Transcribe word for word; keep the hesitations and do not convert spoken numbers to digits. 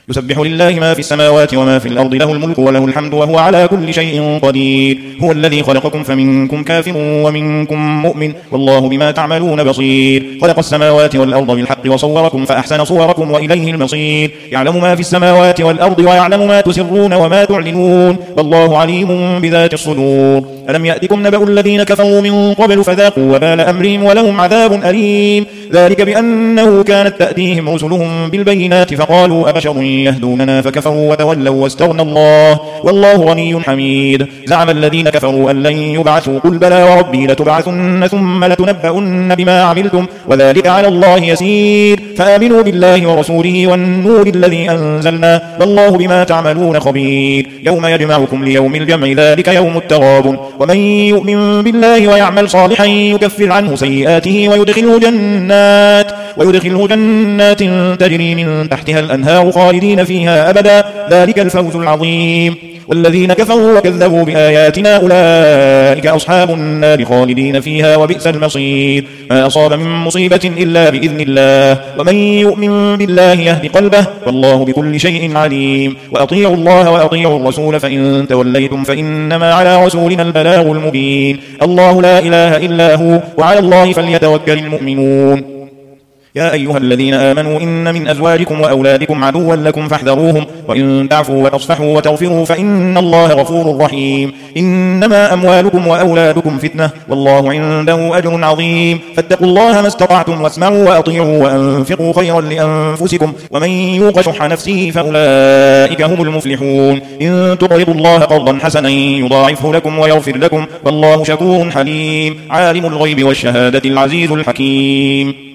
يسبح لله ما في السماوات وما في الأرض له الملك وله الحمد وهو على كل شيء قدير هو الذي خلقكم فمنكم كافر ومنكم مؤمن والله بما تعملون بصير خلق السماوات والأرض بالحق وصوركم فأحسن صوركم وإليه المصير يعلم ما في السماوات والأرض ويعلم ما تسرون وما تعلنون والله عليم بذات الصدور ألم يأتكم نبأ الذين كفروا من قبل فذاقوا وبال أمرهم ولهم عذاب أليم ذلك بأنه كانت تأتيهم رسلهم بالبينات فقالوا أبشر يهدوننا فكفروا وتولوا واستغنى الله والله غني حميد زعم الذين كفروا أن لن يبعثوا قل بلى وربي لتبعثن ثم لتنبؤن بما عملتم وذلك على الله يسير فآمنوا بالله ورسوله والنور الذي أنزلنا والله بما تعملون خبير يوم يجمعكم ليوم الجمع ذلك يوم التغابن ومن يؤمن بالله ويعمل صالحا يكفر عنه سيئاته ويدخله جنات ويدخله جنات تجري من تحتها الأنهار خالدين فيها أبدا ذلك الفوز العظيم والذين كفروا وكذبوا بآياتنا أولئك أصحاب النار خالدين فيها وبئس المصير ما أصاب من مصيبة إلا بإذن الله ومن يؤمن بالله يهد قلبه والله بكل شيء عليم وأطيعوا الله وأطيعوا الرسول فإن توليتم فإنما على رسولنا البلاغ المبين الله لا إله إلا هو وعلى الله فليتوكل المؤمنون يا أيها الذين آمنوا إن من أزواجكم وأولادكم عدوا لكم فاحذروهم وإن تعفوا وتصفحوا وتغفروا فإن الله غفور رحيم إنما أموالكم وأولادكم فتنة والله عنده أجر عظيم فاتقوا الله ما استطعتم واسمعوا وأطيعوا وأنفقوا خيرا لأنفسكم ومن يوق شح نفسه فأولئك هم المفلحون إن تقرضوا الله قرضا حسنا يضاعفه لكم ويغفر لكم والله شكور حليم عالم الغيب والشهادة العزيز الحكيم